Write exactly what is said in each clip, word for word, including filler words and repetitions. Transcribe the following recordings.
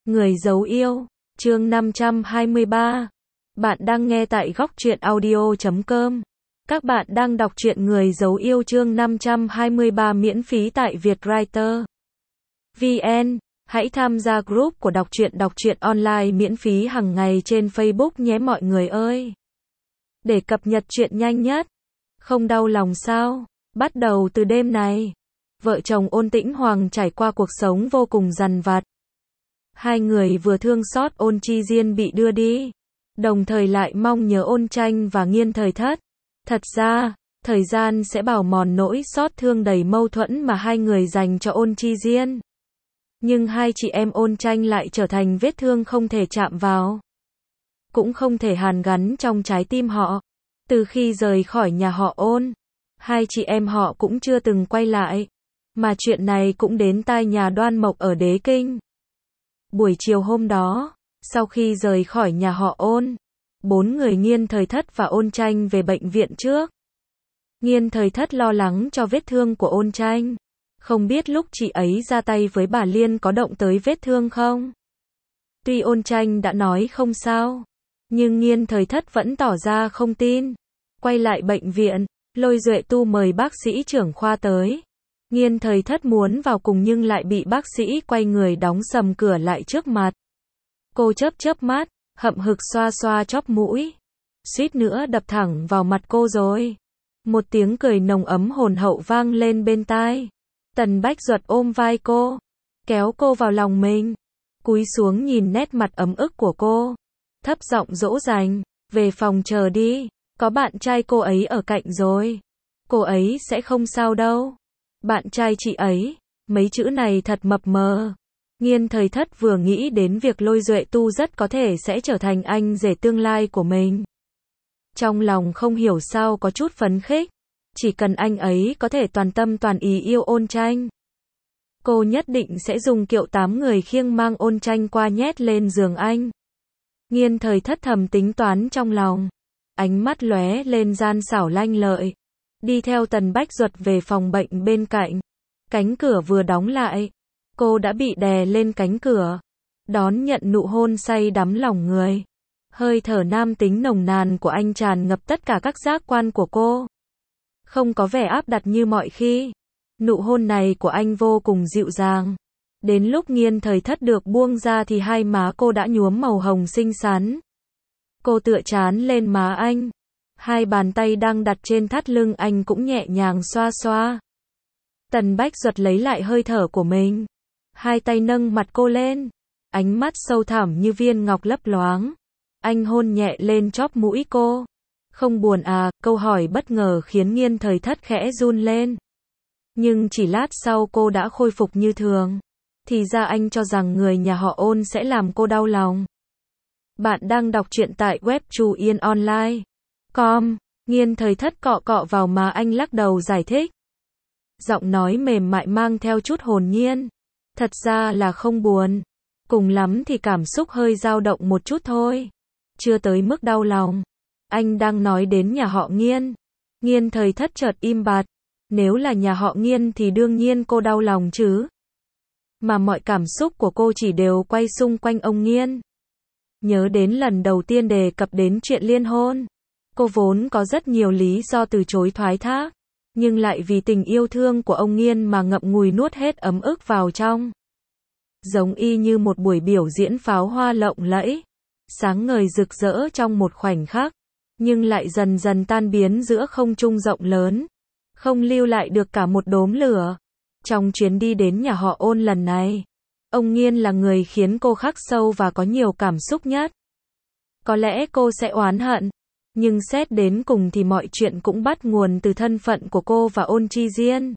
Người giấu yêu, chương năm trăm hai mươi ba. Bạn đang nghe tại góc truyện audio chấm com. Các bạn đang đọc truyện Người giấu yêu chương năm trăm hai mươi ba miễn phí tại Vietwriter chấm vn. Hãy tham gia group của đọc truyện đọc truyện online miễn phí hàng ngày trên Facebook nhé mọi người ơi. Để cập nhật truyện nhanh nhất. Không đau lòng sao? Bắt đầu từ đêm này, vợ chồng Ôn Tĩnh Hoàng trải qua cuộc sống vô cùng dằn vặt. Hai người vừa thương xót Ôn Chi Diên bị đưa đi, đồng thời lại mong nhớ Ôn Tranh và Nghiên Thời Thất. Thật ra, thời gian sẽ bào mòn nỗi xót thương đầy mâu thuẫn mà hai người dành cho Ôn Chi Diên. Nhưng hai chị em Ôn Tranh lại trở thành vết thương không thể chạm vào, cũng không thể hàn gắn trong trái tim họ. Từ khi rời khỏi nhà họ Ôn, hai chị em họ cũng chưa từng quay lại. Mà chuyện này cũng đến tai nhà Đoan Mộc ở Đế Kinh. Buổi chiều hôm đó, sau khi rời khỏi nhà họ Ôn, bốn người Nghiên Thời Thất và Ôn Tranh về bệnh viện trước. Nghiên Thời Thất lo lắng cho vết thương của Ôn Tranh. Không biết lúc chị ấy ra tay với bà Liên có động tới vết thương không? Tuy Ôn Tranh đã nói không sao, nhưng Nghiên Thời Thất vẫn tỏ ra không tin. Quay lại bệnh viện, Lôi Duệ Tu mời bác sĩ trưởng khoa tới. Nghiên Thời Thất muốn vào cùng nhưng lại bị bác sĩ quay người đóng sầm cửa lại trước mặt. Cô chớp chớp mắt, hậm hực xoa xoa chóp mũi. Suýt nữa đập thẳng vào mặt cô rồi. Một tiếng cười nồng ấm hồn hậu vang lên bên tai. Tần Bách Duật ôm vai cô, kéo cô vào lòng mình, cúi xuống nhìn nét mặt ấm ức của cô, thấp giọng dỗ dành, về phòng chờ đi, có bạn trai cô ấy ở cạnh rồi. Cô ấy sẽ không sao đâu. Bạn trai chị ấy, mấy chữ này thật mập mờ. Nghiên Thời Thất vừa nghĩ đến việc Lôi Duệ Tu rất có thể sẽ trở thành anh rể tương lai của mình. Trong lòng không hiểu sao có chút phấn khích. Chỉ cần anh ấy có thể toàn tâm toàn ý yêu Ôn Tranh, cô nhất định sẽ dùng kiệu tám người khiêng mang Ôn Tranh qua nhét lên giường anh. Nghiên Thời Thất thầm tính toán trong lòng, ánh mắt lóe lên gian xảo lanh lợi. Đi theo Tần Bách Duật về phòng bệnh bên cạnh. Cánh cửa vừa đóng lại, cô đã bị đè lên cánh cửa, đón nhận nụ hôn say đắm lòng người. Hơi thở nam tính nồng nàn của anh tràn ngập tất cả các giác quan của cô. Không có vẻ áp đặt như mọi khi. Nụ hôn này của anh vô cùng dịu dàng. Đến lúc Nghiên Thời Thất được buông ra thì hai má cô đã nhuốm màu hồng xinh xắn. Cô tựa trán lên má anh. Hai bàn tay đang đặt trên thắt lưng anh cũng nhẹ nhàng xoa xoa. Tần Bách Duật lấy lại hơi thở của mình. Hai tay nâng mặt cô lên. Ánh mắt sâu thẳm như viên ngọc lấp loáng. Anh hôn nhẹ lên chóp mũi cô. Không buồn à? Câu hỏi bất ngờ khiến Nghiên Thời Thất khẽ run lên. Nhưng chỉ lát sau cô đã khôi phục như thường. Thì ra anh cho rằng người nhà họ Ôn sẽ làm cô đau lòng. Bạn đang đọc truyện tại web Trù Yên Online chấm com. Nghiên Thời Thất cọ cọ vào má anh lắc đầu giải thích. Giọng nói mềm mại mang theo chút hồn nhiên. Thật ra là không buồn. Cùng lắm thì cảm xúc hơi dao động một chút thôi. Chưa tới mức đau lòng. Anh đang nói đến nhà họ Nghiên. Nghiên Thời Thất chợt im bặt. Nếu là nhà họ Nghiên thì đương nhiên cô đau lòng chứ. Mà mọi cảm xúc của cô chỉ đều quay xung quanh ông Nghiên. Nhớ đến lần đầu tiên đề cập đến chuyện liên hôn. Cô vốn có rất nhiều lý do từ chối thoái thác. Nhưng lại vì tình yêu thương của ông Nghiên mà ngậm ngùi nuốt hết ấm ức vào trong. Giống y như một buổi biểu diễn pháo hoa lộng lẫy. Sáng ngời rực rỡ trong một khoảnh khắc. Nhưng lại dần dần tan biến giữa không trung rộng lớn. Không lưu lại được cả một đốm lửa. Trong chuyến đi đến nhà họ Ôn lần này, ông Nghiên là người khiến cô khắc sâu và có nhiều cảm xúc nhất. Có lẽ cô sẽ oán hận. Nhưng xét đến cùng thì mọi chuyện cũng bắt nguồn từ thân phận của cô và Ôn Chi Diên.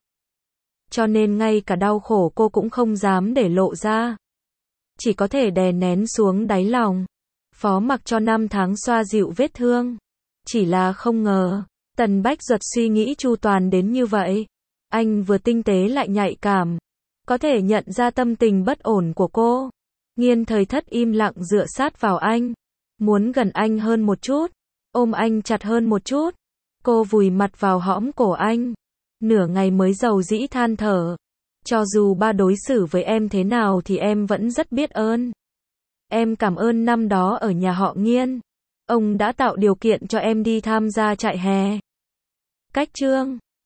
Cho nên ngay cả đau khổ cô cũng không dám để lộ ra. Chỉ có thể đè nén xuống đáy lòng. Phó mặc cho năm tháng xoa dịu vết thương. Chỉ là không ngờ, Tần Bách Duật suy nghĩ chu toàn đến như vậy. Anh vừa tinh tế lại nhạy cảm. Có thể nhận ra tâm tình bất ổn của cô. Nghiên Thời Thất im lặng dựa sát vào anh. Muốn gần anh hơn một chút. Ôm anh chặt hơn một chút. Cô vùi mặt vào hõm cổ anh. Nửa ngày mới dầu dĩ than thở. Cho dù ba đối xử với em thế nào thì em vẫn rất biết ơn. Em cảm ơn năm đó ở nhà họ Nghiên. Ông đã tạo điều kiện cho em đi tham gia trại hè. Cách chương